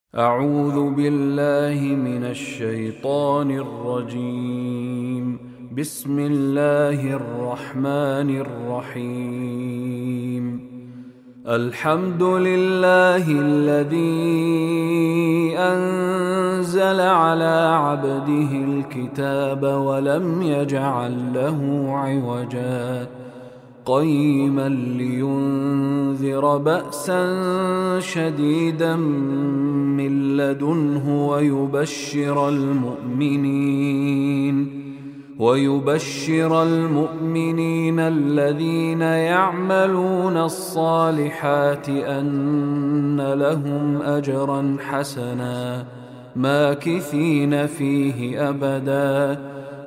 أعوذ بالله من الشيطان الرجيم. بسم الله الرحمن الرحيم. الحمد لله الذي أنزل على عبده الكتاب ولم يجعل له عوجا قيما لينذر بأسا شديدا من لدنه ويبشر المؤمنين الذين يعملون الصالحات أن لهم أجرا حسنا ماكثين فيه أبدا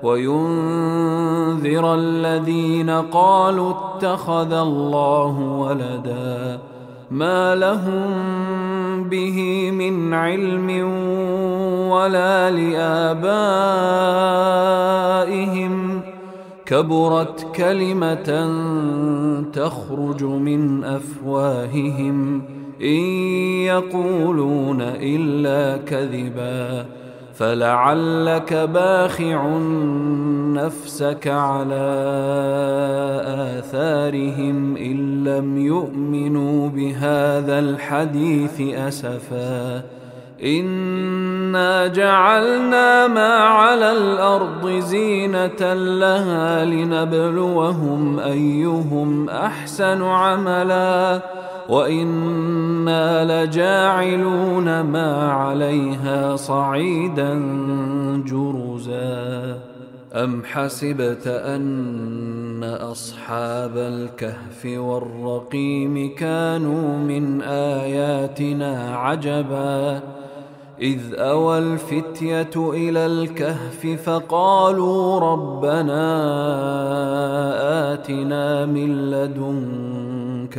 وينذر الذين قالوا اتخذ الله ولدا ما لهم به من علم ولا لآبائهم كبرت كلمة تخرج من أفواههم إن يقولون إلا كذبا فلعلك باخع نفسك على آثارهم إن لم يؤمنوا بهذا الحديث أسفا إنا جعلنا ما على الأرض زينة لها لنبلوهم أيهم أحسن عملا وإنا لجاعلون ما عليها صعيدا جرزا أم حسبت أن أصحاب الكهف والرقيم كانوا من آياتنا عجبا إذ أوى الفتية إلى الكهف فقالوا ربنا آتنا من لدنك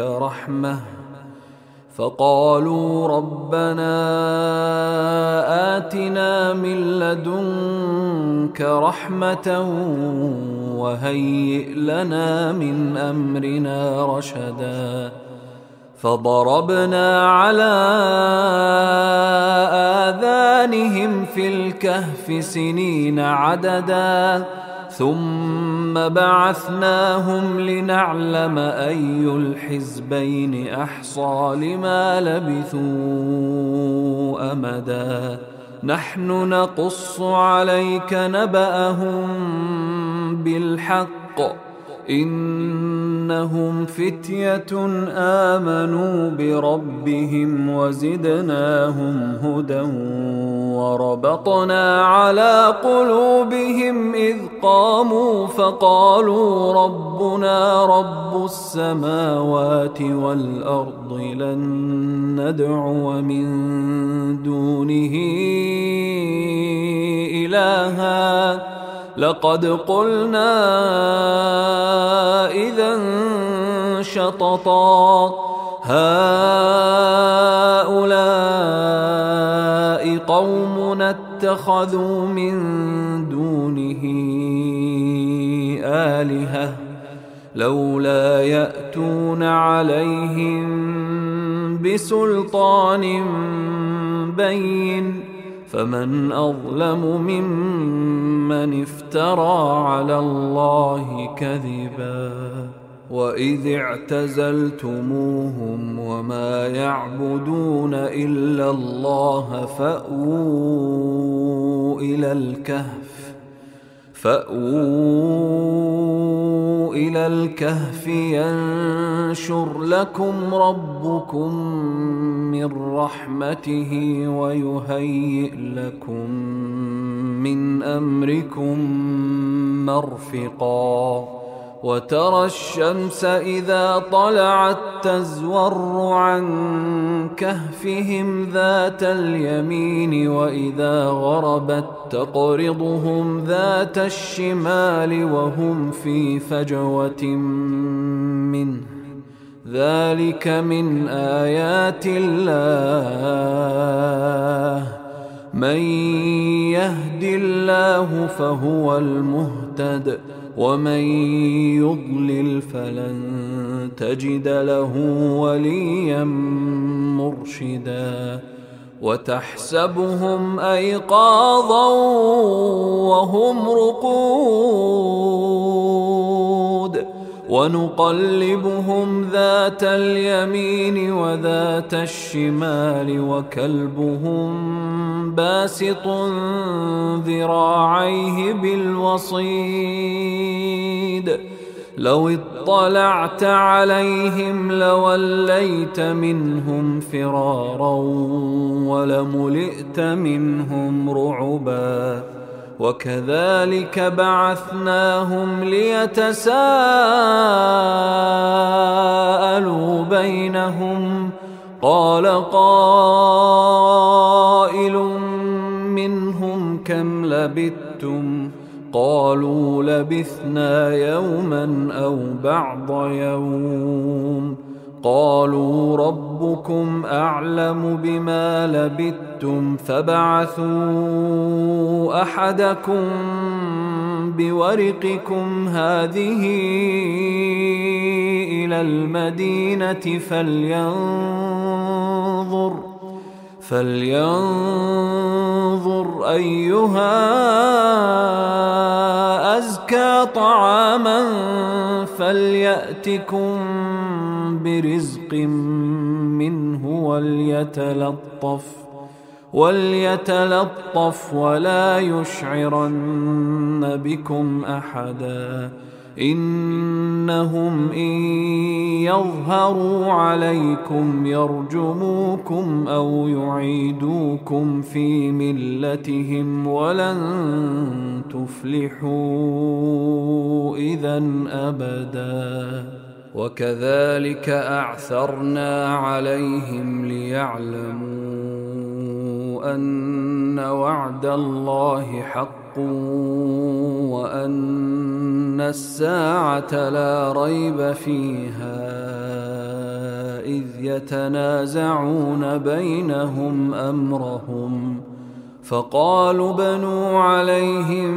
رحمة وهيئ لنا من أمرنا رشدا فضربنا على آذانهم في الكهف سنين عددا ثم بعثناهم لنعلم أي الحزبين أحصى لما لبثوا أمدا نحن نقص عليك نبأهم بالحق إنهم فتية آمنوا بربهم وزدناهم هدى وربطنا على قلوبهم إذ قاموا فقالوا ربنا رب السماوات والأرض لن ندعو من دونه إلها لقد قلنا إذا شططا هؤلاء قومنا اتخذوا من دونه آلهة لولا يأتون عليهم بسلطان بين فمن أظلم ممن افترى على الله كذبا وإذ اعتزلتموهم وما يعبدون إلا الله فأووا إلى الكهف ينشر لكم ربكم من رحمته ويهيئ لكم من أمركم مرفقا وترى الشمس إذا طلعت تزور عن كهفهم ذات اليمين وإذا غربت تقرضهم ذات الشمال وهم في فجوة منه ذلك من آيات الله من يهد الله فهو المهتد ومن يضلل فلن تجد له وليا مرشدا وتحسبهم أيقاظا وهم رقود ونقلبهم ذات اليمين وذات الشمال وكلبهم باسط ذراعيه بالوصيد لو اطلعت عليهم لوليت منهم فرارا ولملئت منهم رعبا وكذلك بعثناهم ليتساءلوا بينهم قال قائل منهم كم لبثتم قالوا لبثنا يوما أو بعض يوم قالوا ربكم أعلم بما لبثتم فابعثوا أحدكم بورقكم هذه إلى المدينة فلينظر أيها أزكى طعاما فليأتكم برزق منه وليتلطف ولا يشعرن بكم أحدا إنهم إن يظهروا عليكم يرجموكم أو يعيدوكم في ملتهم ولن تفلحوا إذن أبدا وكذلك أعثرنا عليهم ليعلموا أن وعد الله حق وأن الساعة لا ريب فيها إذ يتنازعون بينهم أمرهم فقالوا بنوا عليهم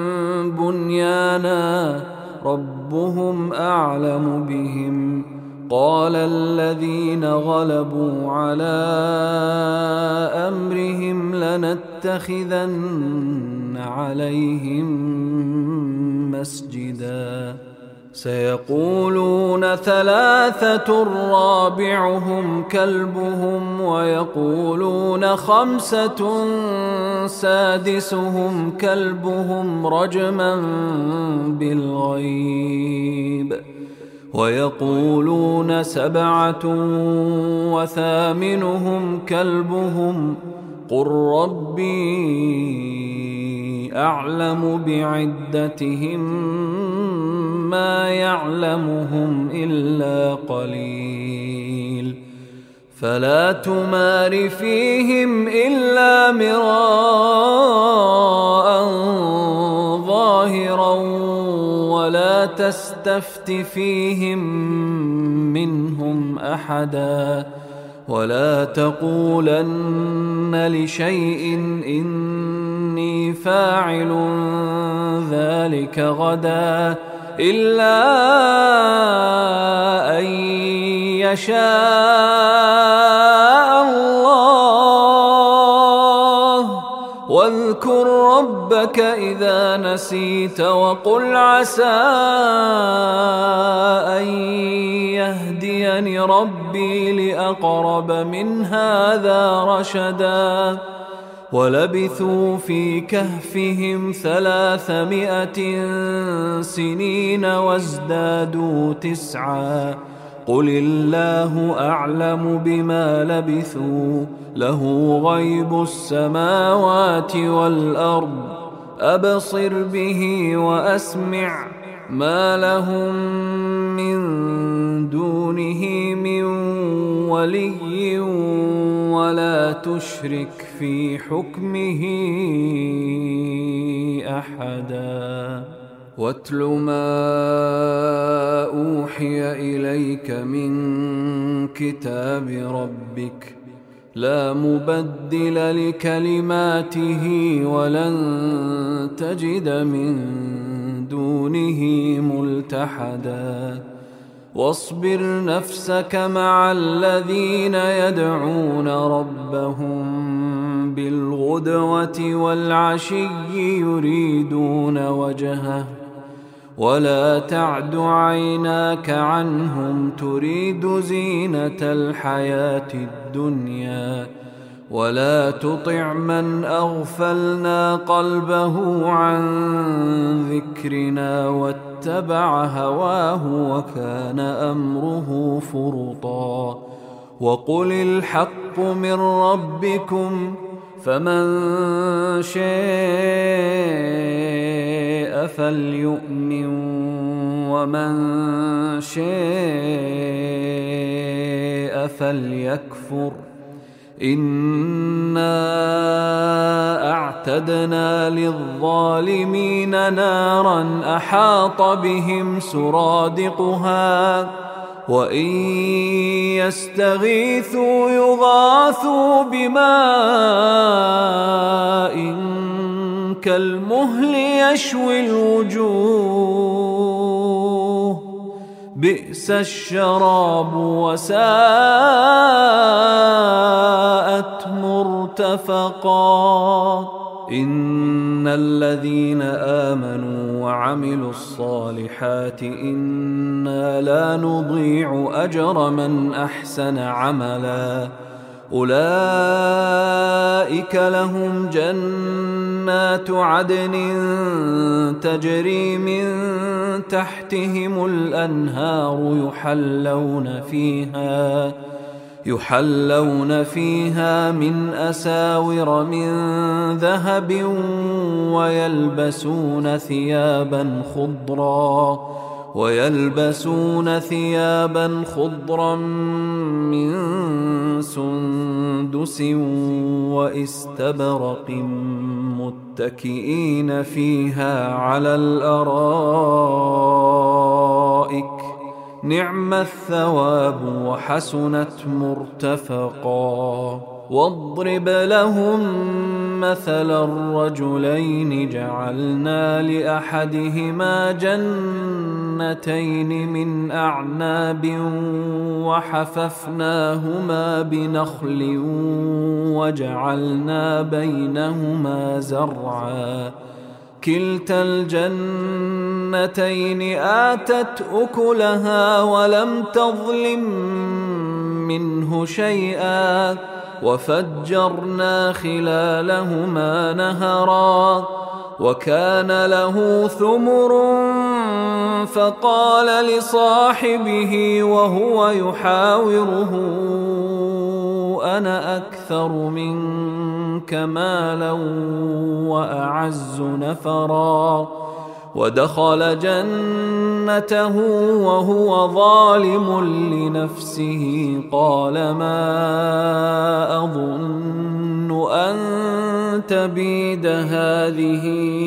بنيانا ربهم أعلم بهم قال الذين غلبوا على أمرهم لنتخذن عليهم مسجدا سيقولون ثلاثة رابعهم كلبهم ويقولون خمسة سادسهم كلبهم رجما بالغيب ويقولون سبعة وثامنهم كلبهم قل ربي أعلم بعدتهم ما يعلمهم إلا قليل فلا تمار فيهم إلا مراء ظاهرا ولا تستفت فيهم منهم أحدا ولا تقولن لشيء إني فاعل ذلك غدا إلا أن يشاء الله واذكر ربك إذا نسيت وقل عسى أن يهديني ربي لأقرب من هذا رشدا ولبثوا في كهفهم 300 سنين وازدادوا 9 قل الله أعلم بما لبثوا له غيب السماوات والأرض أبصر به وأسمع ما لهم من دونه من ولي ولا تشرك في حكمه أحدا واتل ما أوحي إليك من كتاب ربك لا مبدل لكلماته ولن تجد من دونه ملتحدا واصبر نفسك مع الذين يدعون ربهم بالغدوة والعشي يريدون وجهه ولا تعد عيناك عنهم تريد زينة الحياة الدنيا ولا تطع من أغفلنا قلبه عن ذكرنا واتبع هواه وكان أمره فرطا وقل الحق من ربكم فمن شاء فليؤمن ومن شاء فليكفر إنا أعتدنا للظالمين نارا أحاط بهم سرادقها وإن يستغيثوا يغاثوا بماء كالمهل يشوي الوجوه بئس الشراب وساءت مرتفقا إن الذين آمنوا وعملوا الصالحات إنا لا نضيع أجر من أحسن عملا أولئك لهم جنات عدن تجري من تحتهم الأنهار يحلون فيها من أساور من ذهب ويلبسون ثيابا خضرا من سندس واستبرق متكئين فيها على الأرائك نعم الثواب وحسنت مرتفقا واضرب لهم مثل الرجلين جعلنا لأحدهما جنتين من أعناب وحففناهما بنخل وجعلنا بينهما زرعا كلتا الجنتين آتت أكلها ولم تظلم منه شيئا وفجرنا خلالهما نهرا وكان له ثمر فقال لصاحبه وهو يحاوره أنا أكثر منك مالا وأعز نفرا ودخل جنته وهو ظالم لنفسه قال ما أظن أن تبيد هذه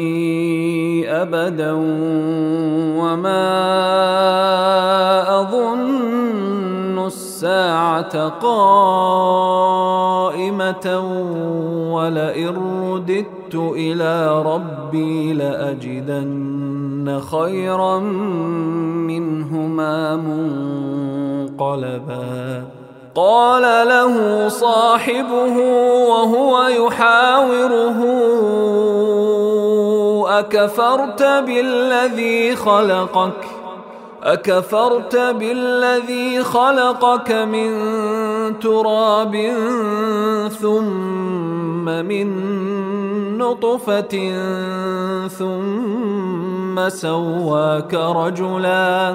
أبدا وما أظن الساعة قائمة ولئن رددت إلى ربي لأجدن خيرا منهما منقلبا قال له صاحبه وهو يحاوره أكفرت بالذي خلقك من تراب ثم من نطفة ثم سواك رجلا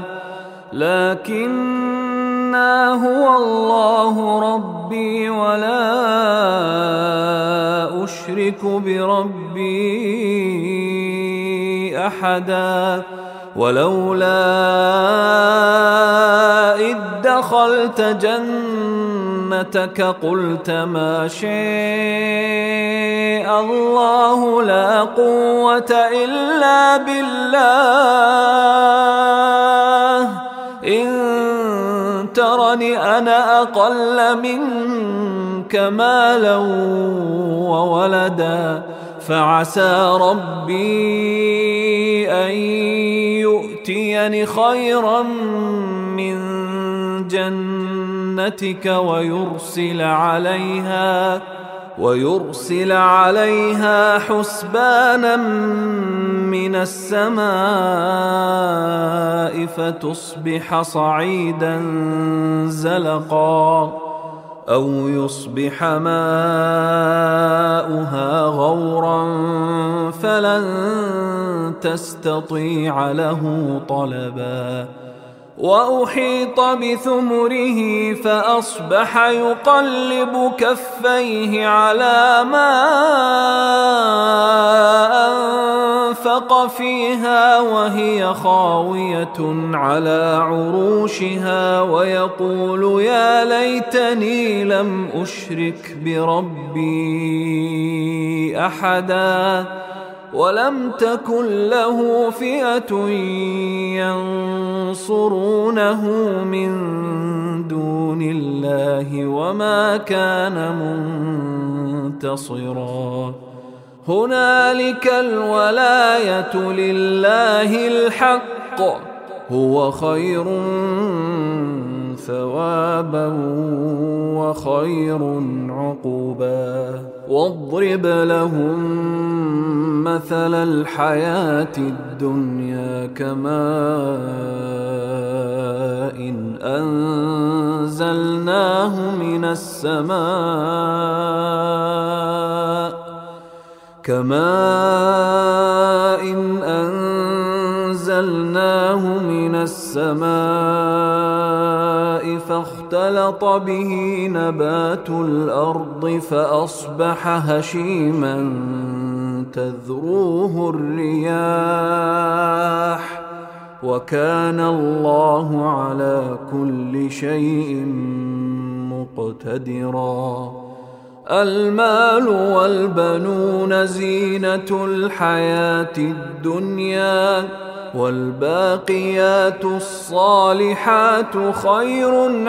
لكن هو الله ربي ولا أشرك بربي أحدا ولولا إذ دخلت جنتك قلت ما شاء الله لا قوة إلا بالله إن ترني أنا أقل منك مالا وولدا فعسى ربي أن يؤتيني خيرا من ويرسل عليها حسبانا من السماء فتصبح صعيدا زلقا أو يصبح ماؤها غورا فلن تستطيع له طلبا وأحيط بثمره فأصبح يقلب كفيه على ما أنفق فيها وهي خاوية على عروشها ويقول يا ليتني لم أشرك بربي أحدا ولم تكن له فئة ينصرونه من دون الله وما كان منتصرا هنالك الولاية لله الحق هو خير ثوابا وخير عقبا واضرب لهم مثل الحياة الدنيا كماء إن أنزلناه من السماء فاختلط به نبات الأرض فأصبح هشيما تذروه الرياح وكان الله على كل شيء مقتدرا المال والبنون زينة الحياة الدنيا والباقيات الصالحات خير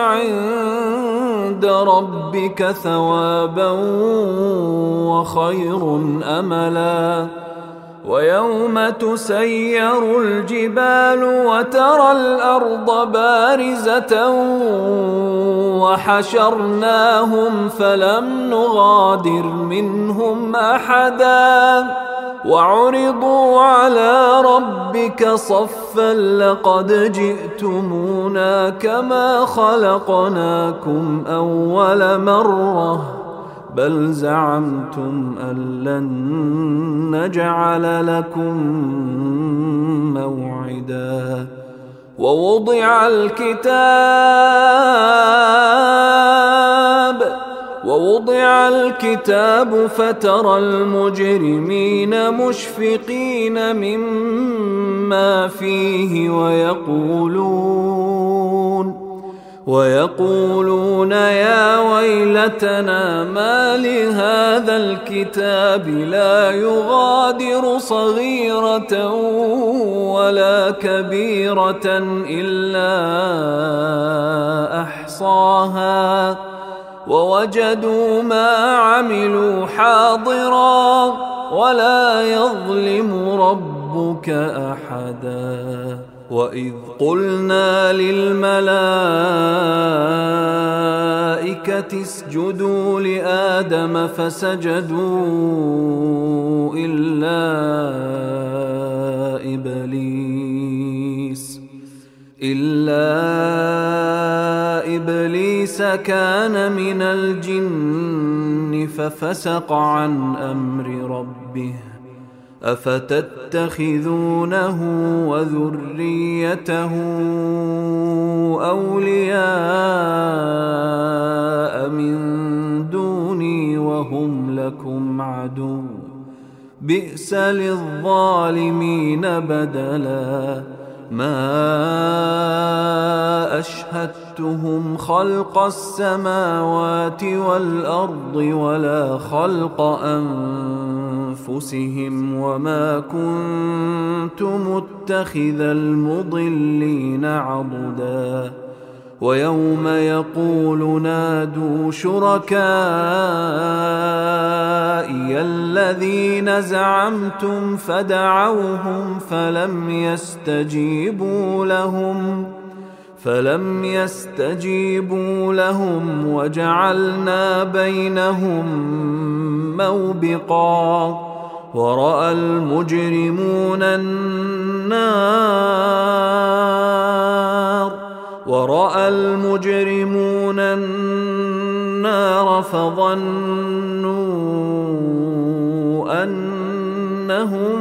عند ربك ثوابا وخير أملا ويوم تسير الجبال وترى الأرض بارزة وحشرناهم فلم نغادر منهم أحدا وعرضوا على ربك صفا لقد جئتمونا كما خلقناكم أول مرة بل زعمتم أن لن نجعل لكم موعدا ووضع الكتاب فترى المجرمين مشفقين مما فيه ويقولون يا ويلتنا ما لهذا الكتاب لا يغادر صغيرة ولا كبيرة إلا أحصاها ووجدوا ما عملوا حاضرا ولا يظلم ربك أحدا وإذ قلنا للملائكة اسجدوا لآدم فسجدوا إلا إبليس كان من الجن ففسق عن أمر ربه أفتتخذونه وذريته أولياء من دوني وهم لكم عدو بئس للظالمين بدلا ما أشهدتهم خلق السماوات والأرض ولا خلق أنفسهم وما كنت متخذ المضلين عضدا ويوم يقول نادوا شركائي الذين زعمتم فلم يستجيبوا لهم وجعلنا بينهم موبقا ورأى المجرمون النار فظنوا أنهم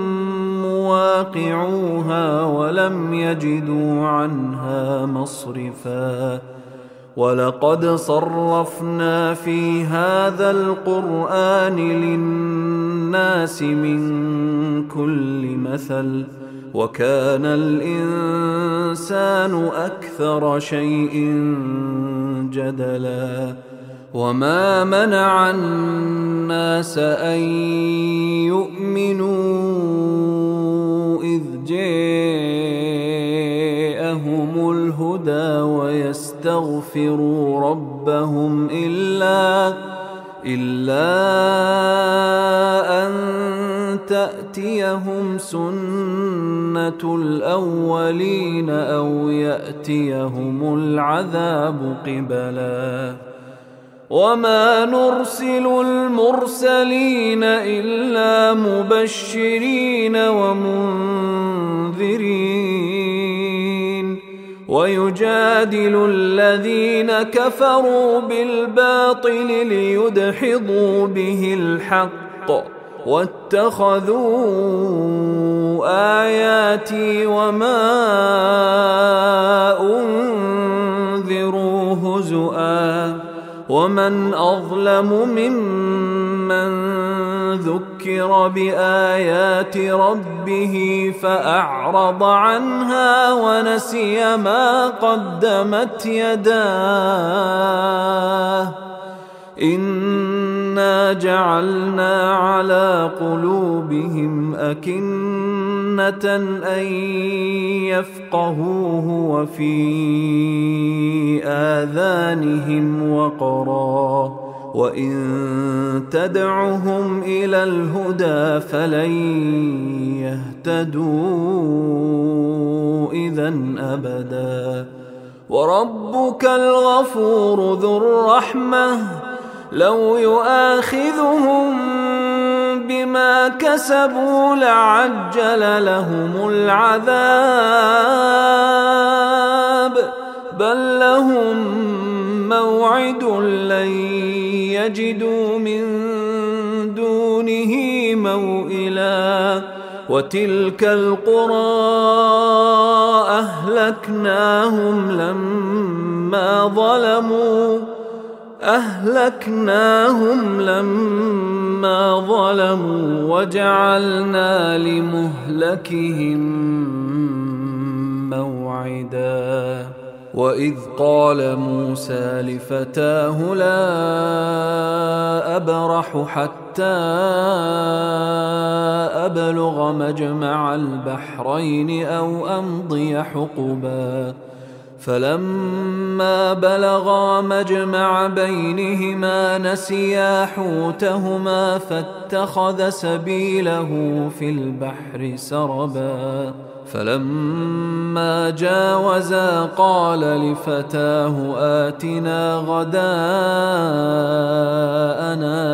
مواقعوها ولم يجدوا عنها مصرفا ولقد صرفنا في هذا القرآن للناس من كل مثل وكان الإنسان أكثر شيء جدلا وما منع الناس أن يؤمنوا إذ جاءهم الهدى ويستغفروا ربهم إلا أن تأتيهم سنة الأولين أو يأتيهم العذاب قبلا وما نرسل المرسلين إلا مبشرين ومنذرين ويجادل الذين كفروا بالباطل ليدحضوا به الحق واتخذوا آياتي وما أنذروا هزؤا ومن أظلم ممن ذكر بآيات ربه فأعرض عنها ونسي ما قدمت يداه إنا جعلنا على قلوبهم أكنة أن يفقهوه وفي آذانهم وقرا وإن تدعهم إلى الهدى فلن يهتدوا إذن أبدا وربك الغفور ذو الرحمة لو يؤاخذهم بما كسبوا لعجل لهم العذاب بل لهم موعد لن يجدوا من دونه موئلا وتلك القرى أهلكناهم لما ظلموا وجعلنا لمهلكهم موعدا وإذ قال موسى لفتاه لا أبرح حتى أبلغ مجمع البحرين أو أمضي حقبا فلما بلغا مجمع بينهما نسيا حوتهما فاتخذ سبيله في البحر سربا فلما جاوزا قال لفتاه آتنا غداءنا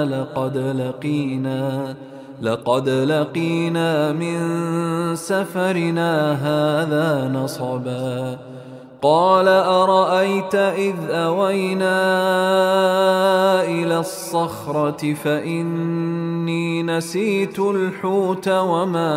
لقد لقينا من سفرنا هذا نصبا قال أرأيت إذ أوينا إلى الصخرة فإني نسيت الحوت وما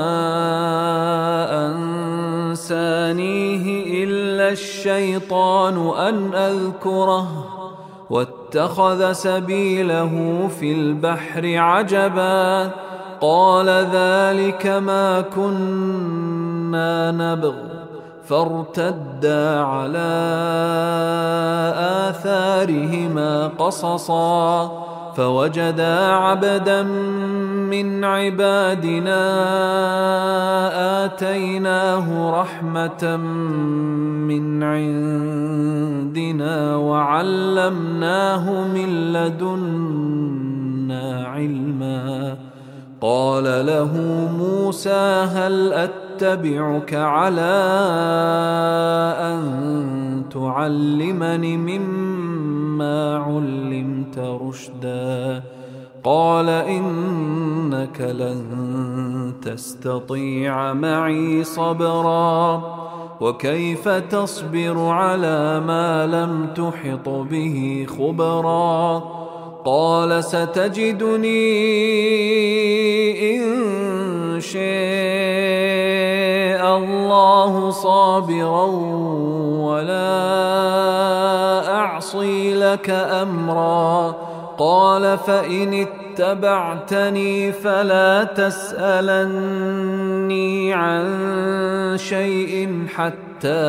أنسانيه إلا الشيطان أن أذكره واتخذ سبيله في البحر عجبا قال ذلك ما كنا نبغ فارتدا على آثارهما قصصا فوجدا عبدا من عبادنا آتيناه رحمة من عندنا وعلمناه من لدنا علما قال له موسى هل أتبعك على أن تعلمني مما علمت رشدا قال إنك لن تستطيع معي صبرا وكيف تصبر على ما لم تحط به خبرا قال ستجدني إن شاء الله صابرا ولا أعصي لك أمرا قال فإن اتبعتني فلا تسألني عن شيء حتى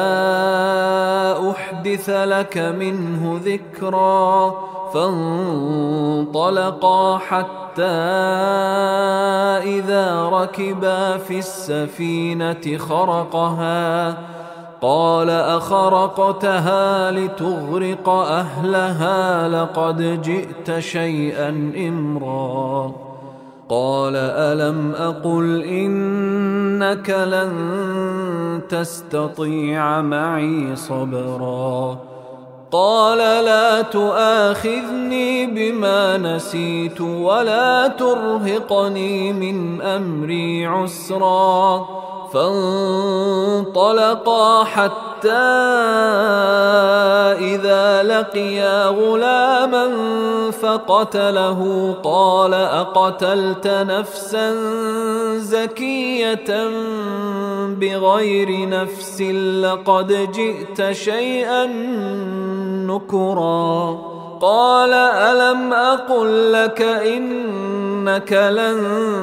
أحدث لك منه ذكرا فانطلقا حتى إذا ركبا في السفينة خرقها قال أخرقتها لتغرق أهلها لقد جئت شيئا إمرا قال ألم أقل إنك لن تستطيع معي صبرا قال لا تؤاخذني بما نسيت ولا ترهقني من أمري عسرا فانطلقا حتى إذا لقيا غلاما فقتله قال أقتلت نفسا زكية بغير نفس لقد جئت شيئا نكرا قال ألم أقل لك إنك لن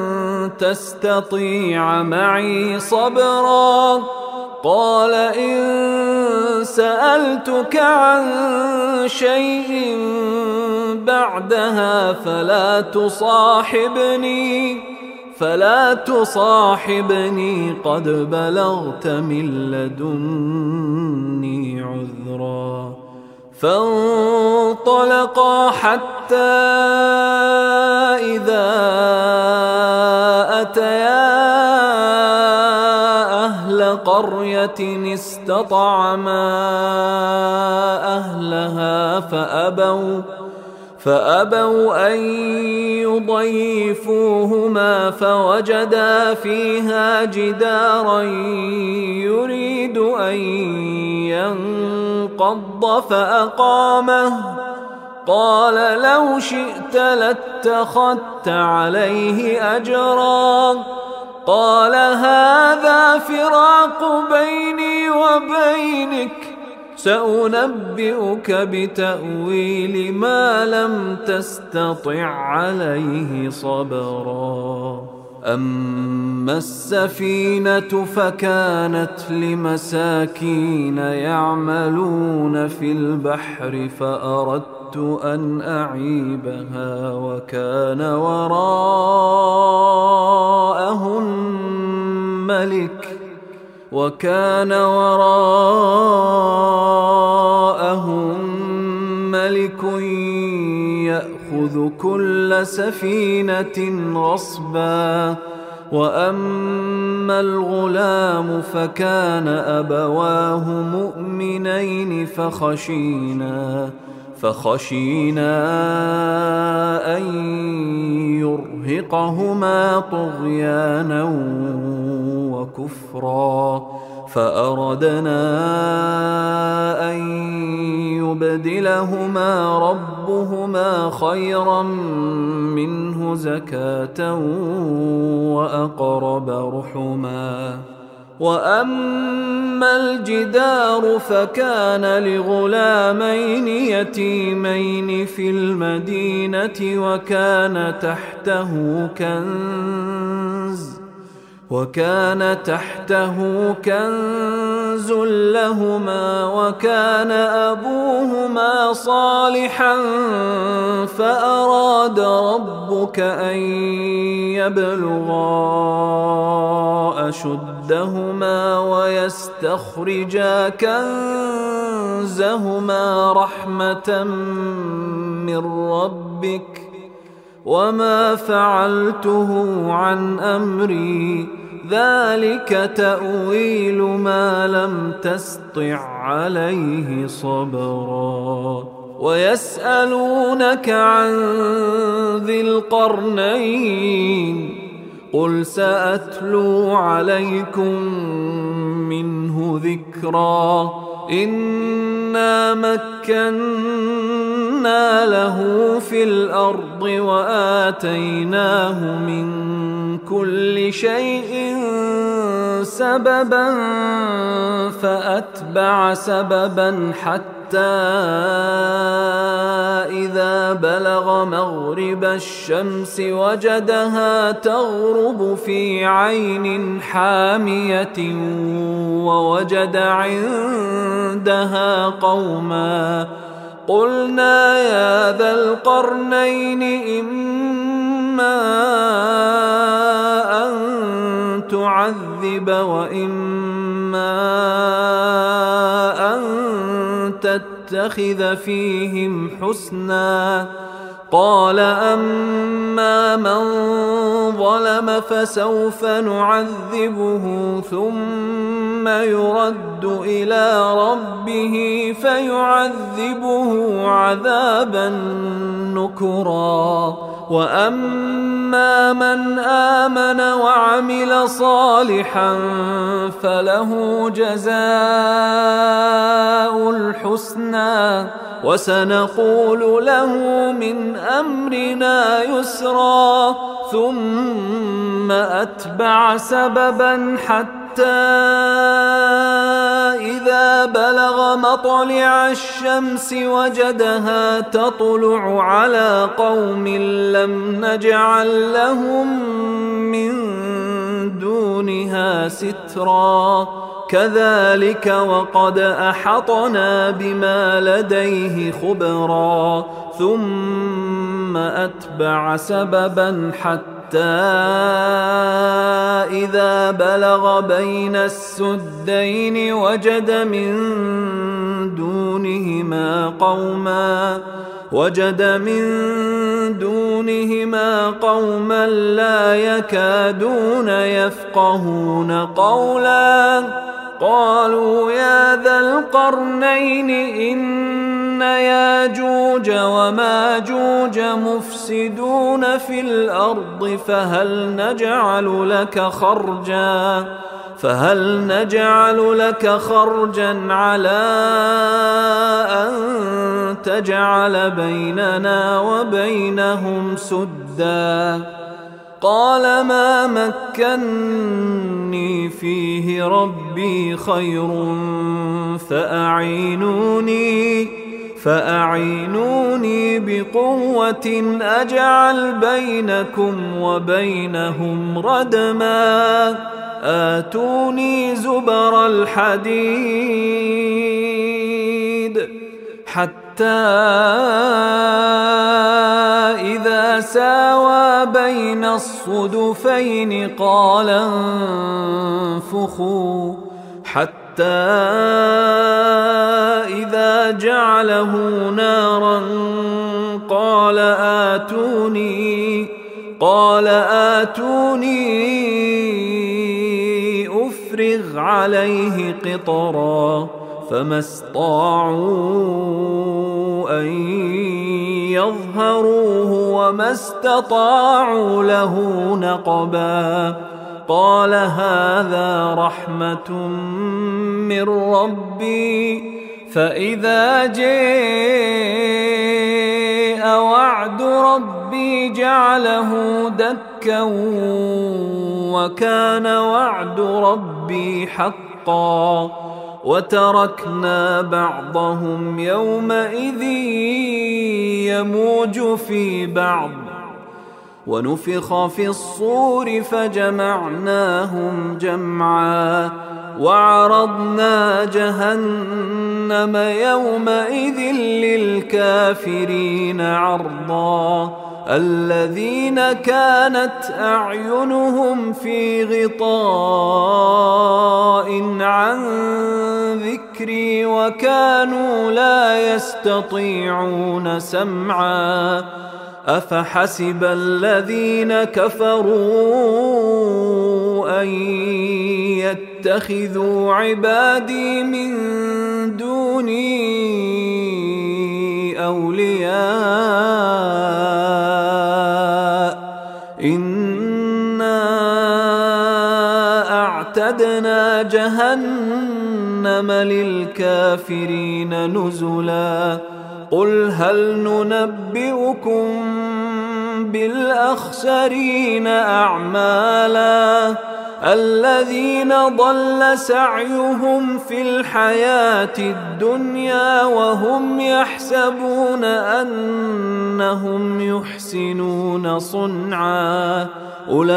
تستطيع معي صبرا قال إن سألتك عن شيء بعدها فلا تصاحبني قد بلغت من لدني عذرا فانطلقا حتى إذا أتيا أهل قرية استطعما أهلها فأبوا أن يضيفوهما فوجدا فيها جدارا يريد أن ينقض فأقامه قال لو شئت لاتخذت عليه أجرا قال هذا فراق بيني وبينك سأنبئك بتأويل ما لم تستطع عليه صبرا أما السفينة فكانت لمساكين يعملون في البحر فأردت أن أعيبها وكان وراءهم ملك يأخذ كل سفينة غصبا وأما الغلام فكان أبواه مؤمنين فخشينا أن يرهقهما طغيانا وكفرا فأردنا أن يبدلهما ربهما خيرا منه زكاة وأقرب رحما وأما الجدار فكان لغلامين يتيمين في المدينة وكان تحته كنز لهما وكان أبوهما صالحا فأراد ربك أن يبلغا أشدهما ويستخرجا كنزهما رحمة من ربك وما فعلته عن أمري ذلك تأويل ما لم تسطع عليه صبرا ويسألونك عن ذي القرنين قل سأتلو عليكم منه ذكرا إنا مكنا له في الأرض وآتيناه من كل شيء سببا فأتبع سببا حتى إذا بلغ مغرب الشمس وجدها تغرب في عين حامية ووجد عندها قوما قلنا يا ذا القرنين إما أن تعذب وإما أن تتخذ فيهم حسنا قال أما من ظلم فسوف نعذبه ثم يرد إلى ربه فيعذبه عذابا نكرا وأما من آمن وعمل صالحا فله جزاء الحسنى وسنقول له من أمرنا يسرا ثم أتبع سببا حتى إذا بلغ مطلع الشمس وجدها تطلع على قوم لم نجعل لهم من دونها سترا كذلك وقد أحطنا بما لديه خبرا ثم أتبع سببا حتى إذا بلغ بين السدين وجد من دونهما قوما لا يكادون يفقهون قولا قالوا يا ذا القرنين إن ياجوج وماجوج مفسدون في الأرض فهل نجعل لك خرجا على أن تجعل بيننا وبينهم سدا قال ما مكني فيه ربي خير فأعينوني بقوة أجعل بينكم وبينهم ردما آتوني زبر الحديد حتى إذا ساوى بين الصدفين قال انفخوا حتى إذا جعله نارا قال آتوني أفرغ عليه قطرا فما استطاعوا أن يظهروه وما استطاعوا له نقبا قال هذا رحمة من ربي فإذا جاء وعد ربي جعله دكا وكان وعد ربي حقا وتركنا بعضهم يومئذ يموج في بعض ونفخ في الصور فجمعناهم جمعا وعرضنا جهنم يومئذ للكافرين عرضا الذين كانت أعينهم في غطاء عن ذكري وكانوا لا يستطيعون سمعا أفحسب الذين كفروا أن يتخذوا عبادي من دوني أولياء إنا أعتدنا جهنم للكافرين نزلا قل هل ننبئكم بالأخسرين أعمالا الذين ضل سعيهم في الحياة الدنيا وهم يحسبون أنهم يحسنون صنعا أولئك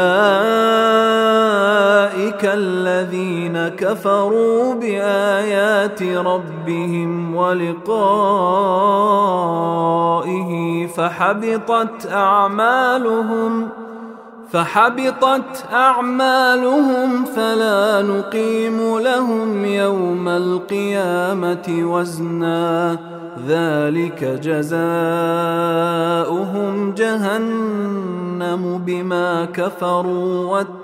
الذين كفروا بآيات ربهم ولقائه فحبطت أعمالهم فلا نقيم لهم يوم القيامة وزنا ذلك جزاؤهم جهنم بما كفروا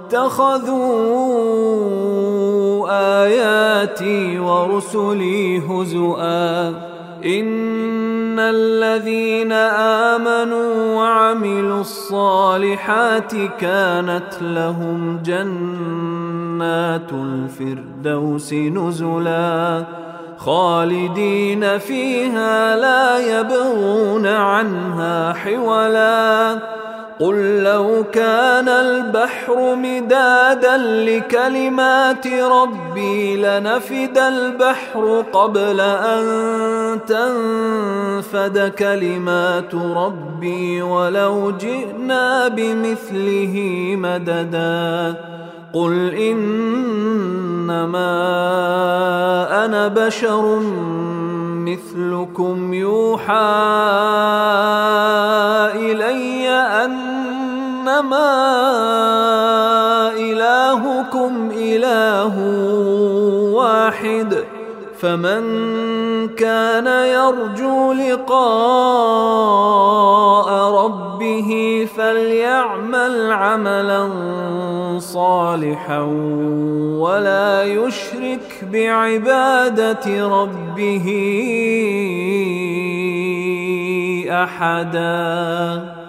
واتخذوا آياتي ورسلي هزؤا إن الذين آمنوا وعملوا الصالحات كانت لهم جنات الفردوس نزلا خالدين فيها لا يبغون عنها حولا قل لو كان البحر مدادا لكلمات ربي لنفد البحر قبل أن تنفد كلمات ربي ولو جئنا بمثله مددا قل إنما أنا بشر مثلكم يوحى إلي أنما إلهكم إله واحد فمن كان يرجو لقاء ربه فليعمل عملا صالحا ولا يشرك بعبادة ربه أحدا.